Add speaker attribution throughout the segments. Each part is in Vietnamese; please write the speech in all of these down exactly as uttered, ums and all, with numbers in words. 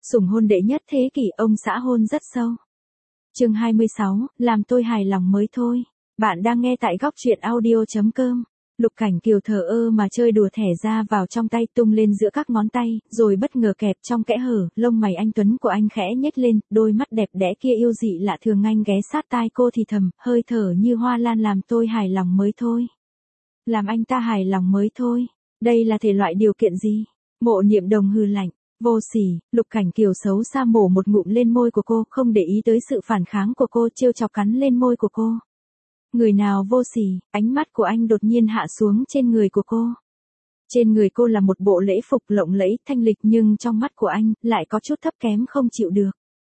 Speaker 1: Sủng hôn đệ nhất thế kỷ, ông xã hôn rất sâu. Chương hai mươi sáu, làm tôi hài lòng mới thôi. Bạn đang nghe tại góc truyện audio chấm com. Lục Cảnh Kiều thờ ơ mà chơi đùa thẻ ra vào trong tay, tung lên giữa các ngón tay, rồi bất ngờ kẹp trong kẽ hở. Lông mày anh tuấn của anh khẽ nhếch lên, đôi mắt đẹp đẽ kia yêu dị lạ thường. Anh ghé sát tai cô thì thầm, hơi thở như hoa lan, làm tôi hài lòng mới thôi. Làm anh ta hài lòng mới thôi. Đây là thể loại điều kiện gì? Mộ Niệm Đồng hừ lạnh. Vô sỉ. Lục Cảnh Kiều xấu xa mổ một ngụm lên môi của cô, không để ý tới sự phản kháng của cô, trêu chọc cắn lên môi của cô. Người nào vô sỉ? Ánh mắt của anh đột nhiên hạ xuống trên người của cô. Trên người cô là một bộ lễ phục lộng lẫy, thanh lịch, nhưng trong mắt của anh lại có chút thấp kém không chịu được.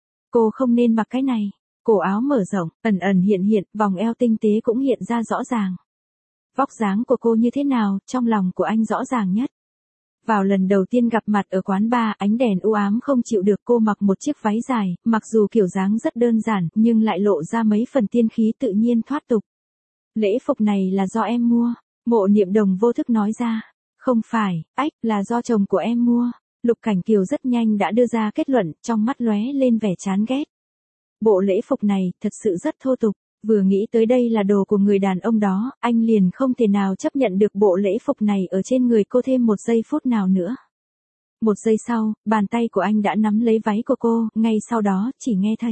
Speaker 1: Cô không nên mặc cái này. Cổ áo mở rộng, ẩn ẩn hiện hiện, vòng eo tinh tế cũng hiện ra rõ ràng. Vóc dáng của cô như thế nào, trong lòng của anh rõ ràng nhất. Vào lần đầu tiên gặp mặt ở quán bar, ánh đèn u ám không chịu được, cô mặc một chiếc váy dài, mặc dù kiểu dáng rất đơn giản, nhưng lại lộ ra mấy phần tiên khí tự nhiên thoát tục. Lễ phục này là do em mua. Mộ Niệm Đồng vô thức nói ra. Không phải, ách, là do chồng của em mua. Lục Cảnh Kiều rất nhanh đã đưa ra kết luận, trong mắt lóe lên vẻ chán ghét. Bộ lễ phục này thật sự rất thô tục. Vừa nghĩ tới đây là đồ của người đàn ông đó, anh liền không thể nào chấp nhận được bộ lễ phục này ở trên người cô thêm một giây phút nào nữa. Một giây sau, bàn tay của anh đã nắm lấy váy của cô, ngay sau đó chỉ nghe thấy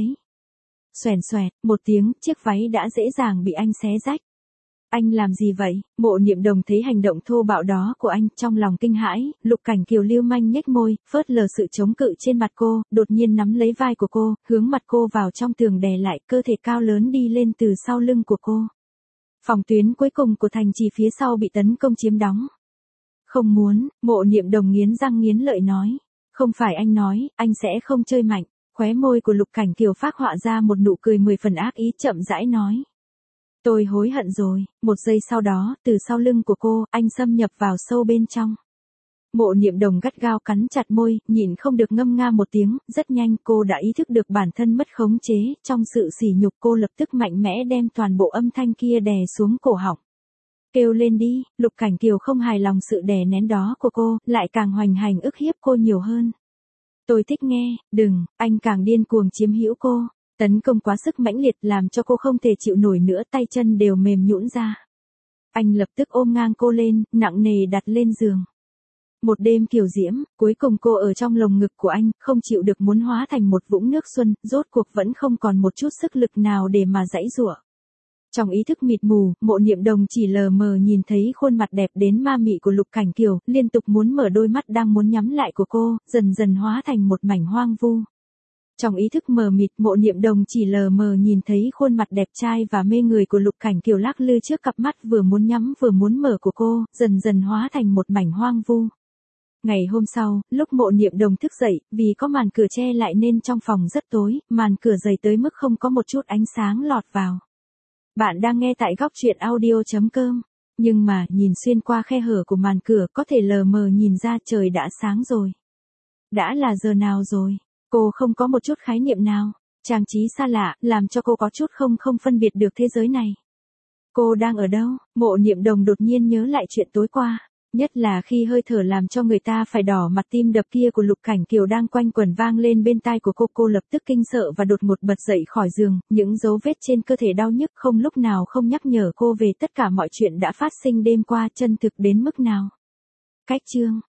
Speaker 1: xoèn xoẹt một tiếng, chiếc váy đã dễ dàng bị anh xé rách. Anh làm gì vậy? Mộ Niệm Đồng thấy hành động thô bạo đó của anh, trong lòng kinh hãi. Lục Cảnh Kiều lưu manh nhếch môi, phớt lờ sự chống cự trên mặt cô, đột nhiên nắm lấy vai của cô, hướng mặt cô vào trong tường đè lại, cơ thể cao lớn đi lên từ sau lưng của cô. Phòng tuyến cuối cùng của thành trì phía sau bị tấn công chiếm đóng. Không muốn. Mộ Niệm Đồng nghiến răng nghiến lợi nói. Không phải anh nói, anh sẽ không chơi mạnh. Khóe môi của Lục Cảnh Kiều phác họa ra một nụ cười mười phần ác ý, chậm rãi nói. Tôi hối hận rồi. Một giây sau đó, từ sau lưng của cô, anh xâm nhập vào sâu bên trong. Mộ Niệm Đồng gắt gao cắn chặt môi, nhịn không được ngâm nga một tiếng. Rất nhanh cô đã ý thức được bản thân mất khống chế. Trong sự sỉ nhục, cô lập tức mạnh mẽ đem toàn bộ âm thanh kia đè xuống cổ họng. Kêu lên đi. Lục Cảnh Kiều không hài lòng sự đè nén đó của cô, lại càng hoành hành ức hiếp cô nhiều hơn. Tôi thích nghe. Đừng. Anh càng điên cuồng chiếm hữu cô. Tấn công quá sức mãnh liệt làm cho cô không thể chịu nổi nữa, tay chân đều mềm nhũn ra. Anh lập tức ôm ngang cô lên, nặng nề đặt lên giường. Một đêm kiều diễm, cuối cùng cô ở trong lồng ngực của anh, không chịu được muốn hóa thành một vũng nước xuân, rốt cuộc vẫn không còn một chút sức lực nào để mà giãy giụa. Trong ý thức mịt mù, Mộ Niệm Đồng chỉ lờ mờ nhìn thấy khuôn mặt đẹp đến ma mị của Lục Cảnh Kiều, liên tục muốn mở đôi mắt đang muốn nhắm lại của cô, dần dần hóa thành một mảnh hoang vu. Trong ý thức mờ mịt, Mộ Niệm Đồng chỉ lờ mờ nhìn thấy khuôn mặt đẹp trai và mê người của Lục Cảnh Kiều lắc lư trước cặp mắt vừa muốn nhắm vừa muốn mở của cô, dần dần hóa thành một mảnh hoang vu. Ngày hôm sau, lúc Mộ Niệm Đồng thức dậy, vì có màn cửa che lại nên trong phòng rất tối, màn cửa dày tới mức không có một chút ánh sáng lọt vào. Bạn đang nghe tại góc truyện audio chấm com. Nhưng mà, nhìn xuyên qua khe hở của màn cửa, có thể lờ mờ nhìn ra trời đã sáng rồi. Đã là giờ nào rồi? Cô không có một chút khái niệm nào. Trang trí xa lạ, làm cho cô có chút không không phân biệt được thế giới này. Cô đang ở đâu? Mộ Niệm Đồng đột nhiên nhớ lại chuyện tối qua. Nhất là khi hơi thở làm cho người ta phải đỏ mặt tim đập kia của Lục Cảnh Kiều đang quanh quẩn vang lên bên tai của cô. Cô lập tức kinh sợ và đột ngột bật dậy khỏi giường. Những dấu vết trên cơ thể đau nhức không lúc nào không nhắc nhở cô về tất cả mọi chuyện đã phát sinh đêm qua, chân thực đến mức nào. Cách chương.